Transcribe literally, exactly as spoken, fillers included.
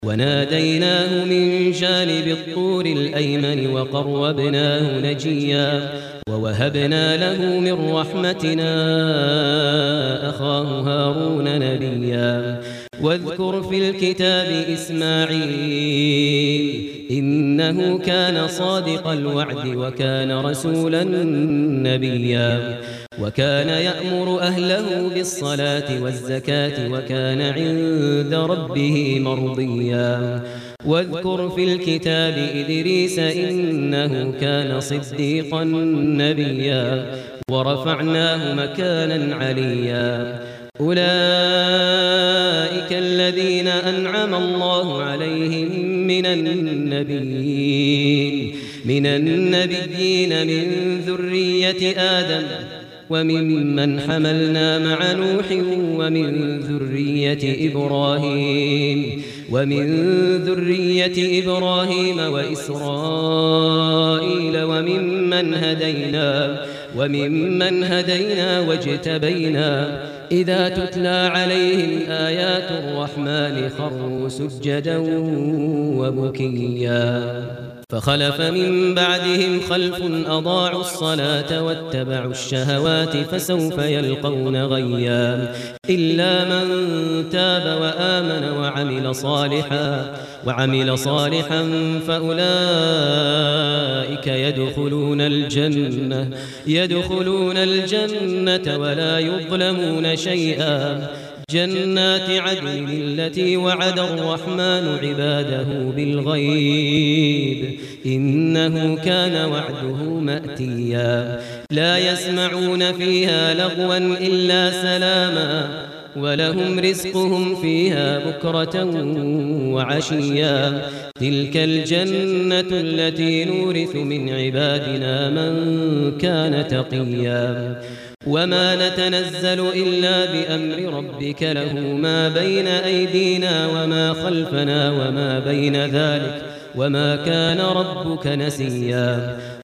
وناديناه من جانب الطور الأيمن وقربناه نجيا ووهبنا له من رحمتنا أخاه هارون نبيا واذكر في الكتاب إسماعيل إنه كان صادق الوعد وكان رسولا نبيا وكان يأمر أهله بالصلاة والزكاة وكان عند ربه مرضيا واذكر في الكتاب إدريس إنه كان صديقا نبيا ورفعناه مكانا عليا أولئك الذين أنعم الله عليهم من النبيين من النبيين من ذرية آدم وممن حملنا مع نوح ومن ذرية إبراهيم ومن ذرية إبراهيم وإسرائيل وممن هدينا وممن هدينا واجتبينا إذا تتلى عليهم آيات الرحمن خروا سجدا وبكيا فخلف من بعدهم خلف أضاعوا الصلاة واتبعوا الشهوات فسوف يلقون غيا إلا من تاب وآمن وعمل صالحا وعمل صالحا فأولئك يدخلون الجنة يدخلون الجنة ولا يظلمون شيئا جنات عدن التي وعد الرحمن عباده بالغيب إنه كان وعده مأتيا لا يسمعون فيها لغوا إلا سلاما ولهم رزقهم فيها بكرة وعشيا تلك الجنة التي نورث من عبادنا من كان تقيا وما نتنزل إلا بأمر ربك له ما بين أيدينا وما خلفنا وما بين ذلك وما كان ربك نسيا